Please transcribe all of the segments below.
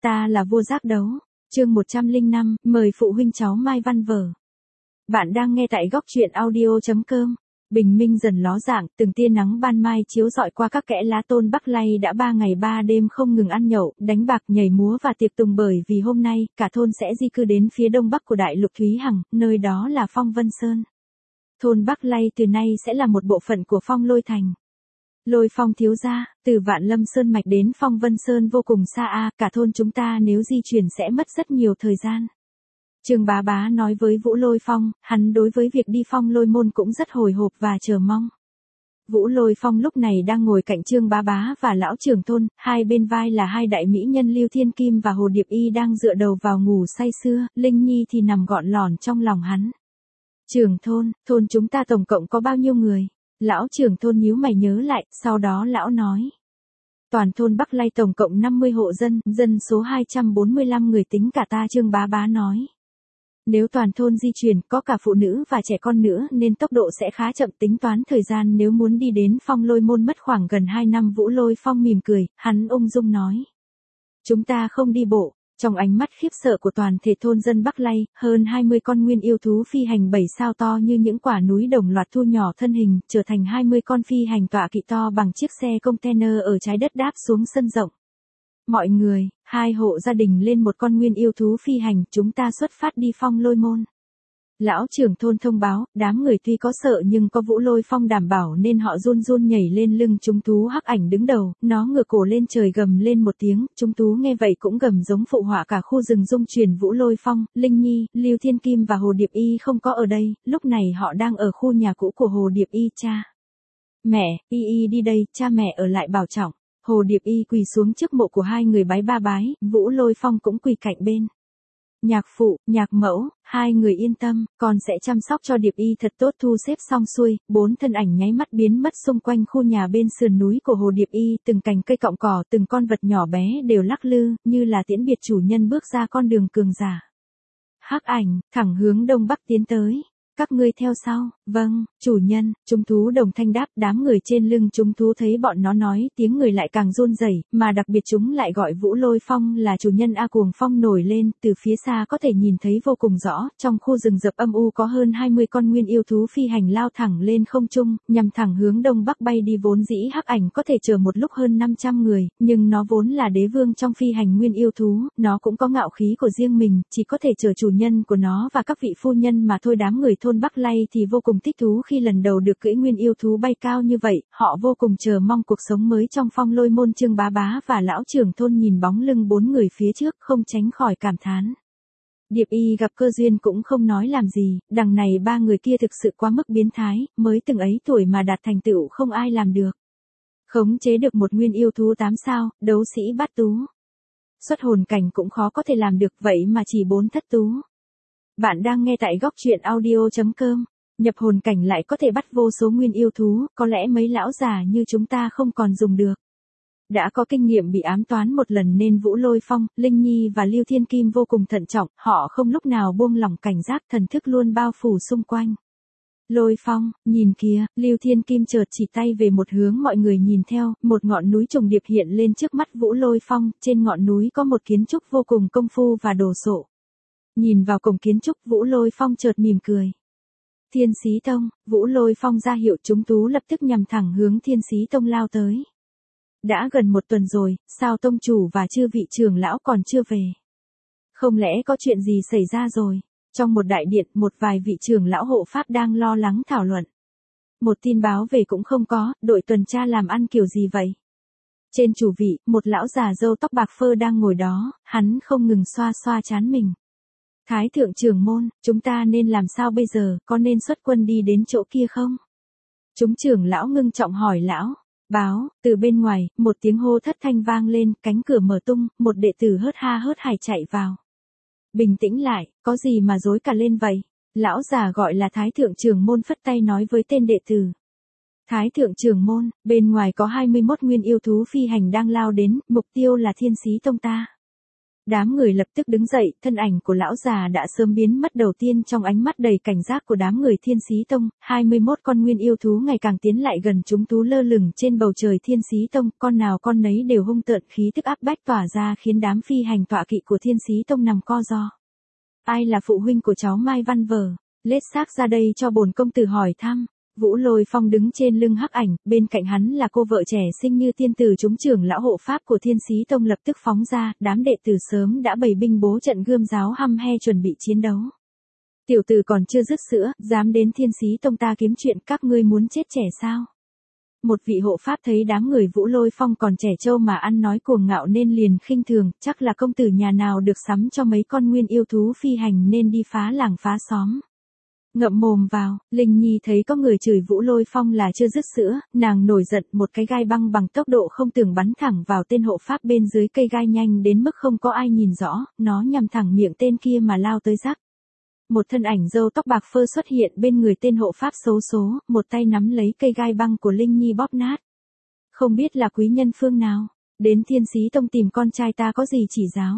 Ta là vua giác đấu. Chương 105, mời phụ huynh cháu Mai Văn Vở. Bạn đang nghe tại góc truyện audio.com. Bình minh dần ló dạng, từng tia nắng ban mai chiếu rọi qua các kẽ lá Tôn Bắc Lay đã 3 ngày 3 đêm không ngừng ăn nhậu, đánh bạc, nhảy múa và tiệc tùng, bởi vì hôm nay, cả thôn sẽ di cư đến phía đông bắc của đại lục Thúy Hằng, nơi đó là Phong Vân Sơn. Thôn Bắc Lay từ nay sẽ là một bộ phận của Phong Lôi Thành. Lôi Phong thiếu gia, từ Vạn Lâm Sơn mạch đến Phong Vân Sơn vô cùng xa cả thôn chúng ta nếu di chuyển sẽ mất rất nhiều thời gian. Trương Bá Bá nói với Vũ Lôi Phong, hắn đối với việc đi Phong Lôi môn cũng rất hồi hộp và chờ mong. Vũ Lôi Phong lúc này đang ngồi cạnh Trương Bá Bá và lão trưởng thôn, hai bên vai là hai đại mỹ nhân Lưu Thiên Kim và Hồ Điệp Y đang dựa đầu vào ngủ say sưa, Linh Nhi thì nằm gọn lỏn trong lòng hắn. Trưởng thôn chúng ta tổng cộng có bao nhiêu người? Lão trưởng thôn nhíu mày nhớ lại, sau đó lão nói. Toàn thôn Bắc Lay tổng cộng 50 hộ dân, dân số 245 người tính cả ta. Trương Bá Bá nói. Nếu toàn thôn di chuyển, có cả phụ nữ và trẻ con nữa nên tốc độ sẽ khá chậm, tính toán thời gian nếu muốn đi đến Phong Lôi môn mất khoảng gần 2 năm. Vũ Lôi Phong mỉm cười, hắn ung dung nói. Chúng ta không đi bộ. Trong ánh mắt khiếp sợ của toàn thể thôn dân Bắc Lay, hơn 20 con nguyên yêu thú phi hành 7 sao to như những quả núi đồng loạt thu nhỏ thân hình, trở thành 20 con phi hành tọa kỵ to bằng chiếc xe container ở trái đất đáp xuống sân rộng. Mọi người, 2 hộ gia đình lên một con nguyên yêu thú phi hành, chúng ta xuất phát đi Phong Lôi môn. Lão trưởng thôn thông báo, đám người tuy có sợ nhưng có Vũ Lôi Phong đảm bảo nên họ run run nhảy lên lưng chúng thú hắc ảnh đứng đầu, nó ngửa cổ lên trời gầm lên một tiếng, chúng thú nghe vậy cũng gầm giống phụ họa cả khu rừng rung chuyển. Vũ Lôi Phong, Linh Nhi, Lưu Thiên Kim và Hồ Điệp Y không có ở đây, lúc này họ đang ở khu nhà cũ của Hồ Điệp Y. Cha mẹ, Y đi đây, cha mẹ ở lại bảo trọng. Hồ Điệp Y quỳ xuống trước mộ của hai người bái ba bái, Vũ Lôi Phong cũng quỳ cạnh bên. Nhạc phụ, nhạc mẫu, hai người yên tâm, con sẽ chăm sóc cho Điệp Y thật tốt. Thu xếp xong xuôi, 4 thân ảnh nháy mắt biến mất xung quanh khu nhà bên sườn núi của Hồ Điệp Y, từng cành cây cọng cỏ, từng con vật nhỏ bé đều lắc lư, như là tiễn biệt chủ nhân bước ra con đường cường giả. Hắc ảnh, thẳng hướng đông bắc tiến tới. Các ngươi theo sau. Vâng, chủ nhân. Chúng thú đồng thanh đáp. Đám người trên lưng chúng thú thấy bọn nó nói, tiếng người lại càng run rẩy, mà đặc biệt chúng lại gọi Vũ Lôi Phong là chủ nhân. Cuồng phong nổi lên, từ phía xa có thể nhìn thấy vô cùng rõ, trong khu rừng rậm âm u có hơn 20 con nguyên yêu thú phi hành lao thẳng lên không trung, nhằm thẳng hướng đông bắc bay đi. Vốn dĩ hắc ảnh có thể chở một lúc hơn 500 người, nhưng nó vốn là đế vương trong phi hành nguyên yêu thú, nó cũng có ngạo khí của riêng mình, chỉ có thể chở chủ nhân của nó và các vị phu nhân mà thôi. Đám người thôn Bắc Lay thì vô cùng thích thú khi lần đầu được cưỡi nguyên yêu thú bay cao như vậy, họ vô cùng chờ mong cuộc sống mới trong Phong Lôi môn. Trương Bá Bá và lão trưởng thôn nhìn bóng lưng 4 người phía trước không tránh khỏi cảm thán. Điệp Y gặp cơ duyên cũng không nói làm gì, đằng này 3 người kia thực sự quá mức biến thái, mới từng ấy tuổi mà đạt thành tựu không ai làm được. Khống chế được một nguyên yêu thú 8 sao, đấu sĩ bát tú. Xuất hồn cảnh cũng khó có thể làm được, vậy mà chỉ 4 thất tú. Bạn đang nghe tại góc truyện audio.com. Nhập hồn cảnh lại có thể bắt vô số nguyên yêu thú, có lẽ mấy lão già như chúng ta không còn dùng được. Đã có kinh nghiệm bị ám toán một lần nên Vũ Lôi Phong, Linh Nhi và Lưu Thiên Kim vô cùng thận trọng, họ không lúc nào buông lỏng cảnh giác, thần thức luôn bao phủ xung quanh. Lôi Phong, nhìn kìa. Lưu Thiên Kim chợt chỉ tay về một hướng, mọi người nhìn theo, một ngọn núi trùng điệp hiện lên trước mắt Vũ Lôi Phong, trên ngọn núi có một kiến trúc vô cùng công phu và đồ sộ. Nhìn vào cổng kiến trúc, Vũ Lôi Phong chợt mỉm cười. Thiên Xí Tông. Vũ Lôi Phong ra hiệu chúng thú lập tức nhằm thẳng hướng Thiên Xí Tông lao tới. Đã gần 1 tuần rồi, sao tông chủ và chư vị trưởng lão còn chưa về? Không lẽ có chuyện gì xảy ra rồi? Trong một đại điện, một vài vị trưởng lão hộ pháp đang lo lắng thảo luận. Một tin báo về cũng không có, đội tuần tra làm ăn kiểu gì vậy? Trên chủ vị, một lão già râu tóc bạc phơ đang ngồi đó, hắn không ngừng xoa xoa trán mình. Thái thượng trưởng môn, chúng ta nên làm sao bây giờ, có nên xuất quân đi đến chỗ kia không? Chúng trưởng lão ngưng trọng hỏi lão. Báo, từ bên ngoài, một tiếng hô thất thanh vang lên, cánh cửa mở tung, một đệ tử hớt ha hớt hải chạy vào. Bình tĩnh lại, có gì mà rối cả lên vậy? Lão già gọi là Thái thượng trưởng môn phất tay nói với tên đệ tử. Thái thượng trưởng môn, bên ngoài có 21 nguyên yêu thú phi hành đang lao đến, mục tiêu là Thiên Xí Tông ta. Đám người lập tức đứng dậy, thân ảnh của lão già đã sớm biến mất đầu tiên trong ánh mắt đầy cảnh giác của đám người Thiên Xí Tông, 21 con nguyên yêu thú ngày càng tiến lại gần chúng thú lơ lửng trên bầu trời Thiên Xí Tông, con nào con nấy đều hung tợn khí tức áp bách tỏa ra khiến đám phi hành tọa kỵ của Thiên Xí Tông nằm co ro. Ai là phụ huynh của cháu Mai Văn Vờ? Lết xác ra đây cho bổn công tử hỏi thăm. Vũ Lôi Phong đứng trên lưng hắc ảnh, bên cạnh hắn là cô vợ trẻ xinh như tiên tử chúng trưởng lão hộ pháp của Thiên Xí Tông lập tức phóng ra, đám đệ tử sớm đã bày binh bố trận gươm giáo hăm he chuẩn bị chiến đấu. Tiểu tử còn chưa dứt sữa, dám đến Thiên Xí Tông ta kiếm chuyện, các ngươi muốn chết trẻ sao? Một vị hộ pháp thấy đám người Vũ Lôi Phong còn trẻ trâu mà ăn nói cuồng ngạo nên liền khinh thường, chắc là công tử nhà nào được sắm cho mấy con nguyên yêu thú phi hành nên đi phá làng phá xóm. Ngậm mồm vào, Linh Nhi thấy có người chửi Vũ Lôi Phong là chưa dứt sữa, nàng nổi giận, một cái gai băng bằng tốc độ không tưởng bắn thẳng vào tên hộ pháp bên dưới cây gai nhanh đến mức không có ai nhìn rõ, nó nhằm thẳng miệng tên kia mà lao tới rắc. Một thân ảnh râu tóc bạc phơ xuất hiện bên người tên hộ pháp xấu số, một tay nắm lấy cây gai băng của Linh Nhi bóp nát. Không biết là quý nhân phương nào, đến Thiên Xí Tông tìm con trai ta có gì chỉ giáo.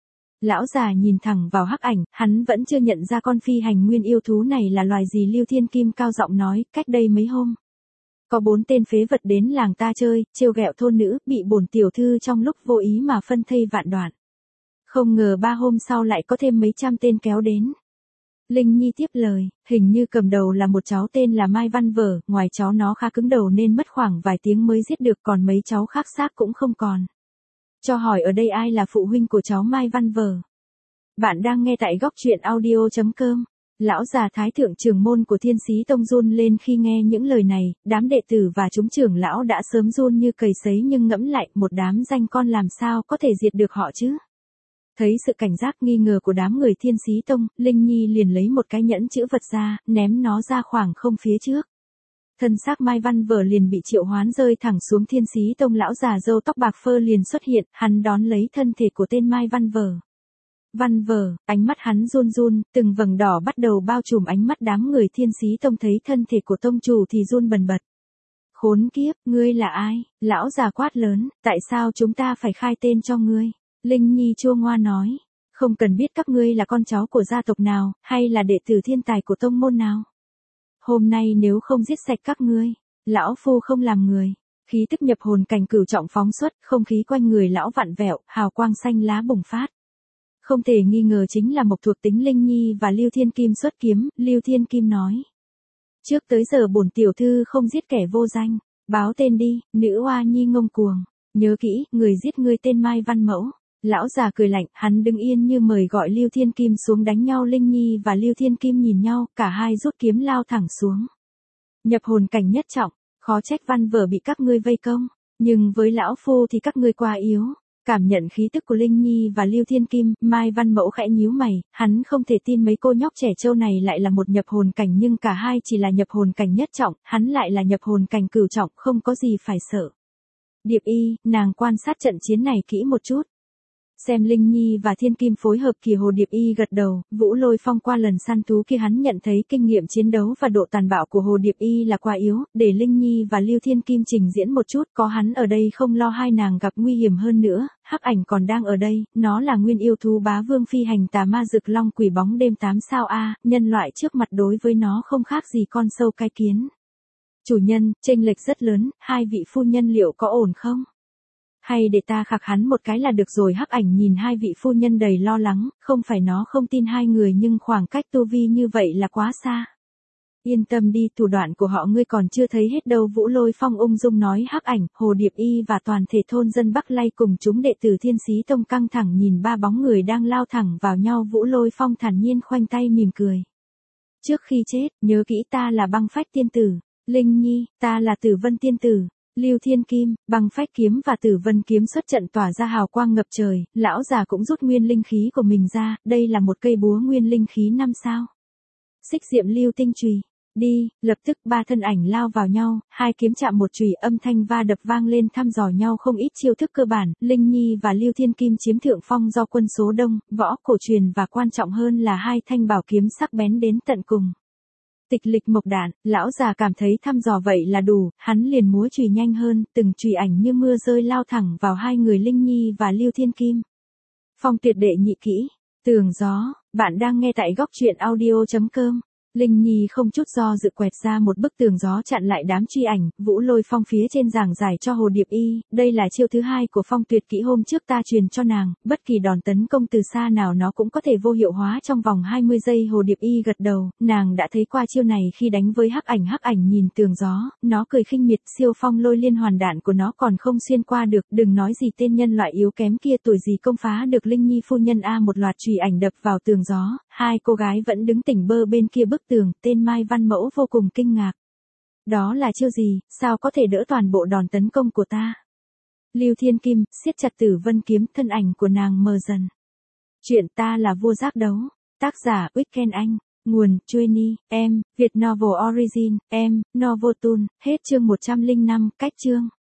Lão già nhìn thẳng vào hắc ảnh, hắn vẫn chưa nhận ra con phi hành nguyên yêu thú này là loài gì. Lưu Thiên Kim cao giọng nói, cách đây mấy hôm. Có 4 tên phế vật đến làng ta chơi, trêu ghẹo thôn nữ, bị bổn tiểu thư trong lúc vô ý mà phân thây vạn đoạn. Không ngờ 3 hôm sau lại có thêm mấy trăm tên kéo đến. Linh Nhi tiếp lời, hình như cầm đầu là một cháu tên là Mai Văn Vở, ngoài cháu nó khá cứng đầu nên mất khoảng vài tiếng mới giết được, còn mấy cháu khác xác cũng không còn. Cho hỏi ở đây ai là phụ huynh của cháu Mai Văn Vờ? Bạn đang nghe tại góc truyện audio.com. Lão già thái thượng trưởng môn của Thiên Xí Tông run lên khi nghe những lời này, đám đệ tử và chúng trưởng lão đã sớm run như cầy sấy nhưng ngẫm lại, một đám danh con làm sao có thể diệt được họ chứ? Thấy sự cảnh giác nghi ngờ của đám người Thiên Xí Tông, Linh Nhi liền lấy một cái nhẫn chữ vật ra, ném nó ra khoảng không phía trước. Thân xác Mai Văn Vở liền bị triệu hoán rơi thẳng xuống Thiên Xí Tông, lão già râu tóc bạc phơ liền xuất hiện, hắn đón lấy thân thể của tên Mai Văn Vở. Văn Vở, ánh mắt hắn run run, từng vầng đỏ bắt đầu bao trùm ánh mắt đám người Thiên Xí Tông thấy thân thể của tông chủ thì run bần bật. Khốn kiếp, ngươi là ai? Lão già quát lớn, tại sao chúng ta phải khai tên cho ngươi? Linh Nhi chua ngoa nói, không cần biết các ngươi là con cháu của gia tộc nào, hay là đệ tử thiên tài của tông môn nào. Hôm nay nếu không giết sạch các ngươi, lão phu không làm người. Khí tức nhập hồn cảnh cửu trọng phóng xuất, không khí quanh người lão vặn vẹo, hào quang xanh lá bùng phát. Không thể nghi ngờ chính là mộc thuộc tính Linh Nhi và Lưu Thiên Kim xuất kiếm. Lưu Thiên Kim nói, trước tới giờ bổn tiểu thư không giết kẻ vô danh, báo tên đi. Nữ oa nhi ngông cuồng, nhớ kỹ, người giết ngươi tên Mai Văn Mẫu. Lão già cười lạnh, hắn đứng yên như mời gọi Lưu Thiên Kim xuống đánh nhau. Linh Nhi và Lưu Thiên Kim nhìn nhau, cả hai rút kiếm lao thẳng xuống. Nhập hồn cảnh nhất trọng, khó trách Văn Vở bị các ngươi vây công, nhưng với lão phu thì các ngươi quá yếu. Cảm nhận khí tức của Linh Nhi và Lưu Thiên Kim, Mai Văn Mẫu khẽ nhíu mày, hắn không thể tin mấy cô nhóc trẻ trâu này lại là một nhập hồn cảnh, nhưng cả hai chỉ là nhập hồn cảnh nhất trọng, hắn lại là nhập hồn cảnh cửu trọng, không có gì phải sợ. Điệp Y, nàng quan sát trận chiến này kỹ một chút. Xem Linh Nhi và Thiên Kim phối hợp kỳ Hồ Điệp Y gật đầu. Vũ Lôi Phong qua lần săn thú kia hắn nhận thấy kinh nghiệm chiến đấu và độ tàn bạo của Hồ Điệp Y là quá yếu, để Linh Nhi và Lưu Thiên Kim trình diễn một chút, có hắn ở đây không lo hai nàng gặp nguy hiểm hơn nữa. Hắc ảnh còn đang ở đây, nó là nguyên yêu thú bá vương phi hành tà ma Dực Long quỷ bóng đêm 8 sao a, nhân loại trước mặt đối với nó không khác gì con sâu cái kiến. Chủ nhân, chênh lệch rất lớn, hai vị phu nhân liệu có ổn không? Hay để ta khạc hắn một cái là được rồi. Hắc ảnh nhìn hai vị phu nhân đầy lo lắng, không phải nó không tin hai người nhưng khoảng cách tu vi như vậy là quá xa. Yên tâm đi, thủ đoạn của họ ngươi còn chưa thấy hết đâu. Vũ Lôi Phong ung dung nói. Hắc ảnh, Hồ Điệp Y và toàn thể thôn dân Bắc Lay cùng chúng đệ tử Thiên Xí Tông căng thẳng nhìn ba bóng người đang lao thẳng vào nhau. Vũ Lôi Phong thản nhiên khoanh tay mỉm cười. Trước khi chết, nhớ kỹ ta là Băng Phách tiên tử. Linh Nhi, ta là Tử Vân tiên tử. Lưu Thiên Kim, Băng Phách kiếm và Tử Vân kiếm xuất trận tỏa ra hào quang ngập trời, lão già cũng rút nguyên linh khí của mình ra, đây là một cây búa nguyên linh khí 5 sao. Xích diệm lưu tinh chùy, đi, lập tức ba thân ảnh lao vào nhau, hai kiếm chạm một chùy, âm thanh va đập vang lên thăm dò nhau không ít chiêu thức cơ bản. Linh Nhi và Lưu Thiên Kim chiếm thượng phong do quân số đông, võ cổ truyền và quan trọng hơn là hai thanh bảo kiếm sắc bén đến tận cùng. Tịch lịch mộc đạn, lão già cảm thấy thăm dò vậy là đủ, hắn liền múa chùy nhanh hơn, từng chùy ảnh như mưa rơi lao thẳng vào hai người Linh Nhi và Lưu Thiên Kim. Phong tuyệt đệ nhị kỹ, tường gió, bạn đang nghe tại góc truyện audio.com. Linh Nhi không chút do dự quẹt ra một bức tường gió chặn lại đám truy ảnh, Vũ Lôi Phong phía trên giảng giải cho Hồ Điệp Y, đây là chiêu thứ hai của Phong tuyệt kỹ hôm trước ta truyền cho nàng, bất kỳ đòn tấn công từ xa nào nó cũng có thể vô hiệu hóa trong vòng 20 giây. Hồ Điệp Y gật đầu, nàng đã thấy qua chiêu này khi đánh với hắc ảnh nhìn tường gió, nó cười khinh miệt, siêu phong lôi liên hoàn đạn của nó còn không xuyên qua được, đừng nói gì tên nhân loại yếu kém kia tuổi gì công phá được Linh Nhi phu nhân a. Một loạt chùy ảnh đập vào tường gió, hai cô gái vẫn đứng tỉnh bơ bên kia bức tường, tên Mai Văn Mẫu vô cùng kinh ngạc. Đó là chiêu gì, sao có thể đỡ toàn bộ đòn tấn công của ta? Lưu Thiên Kim, siết chặt Tử Vân kiếm, thân ảnh của nàng mờ dần. Chuyện ta là vua giác đấu. Tác giả Weekend Anh. Nguồn, Chueni, em, Việt Novel Origin, em, Novotoon. Hết chương 105, cách chương.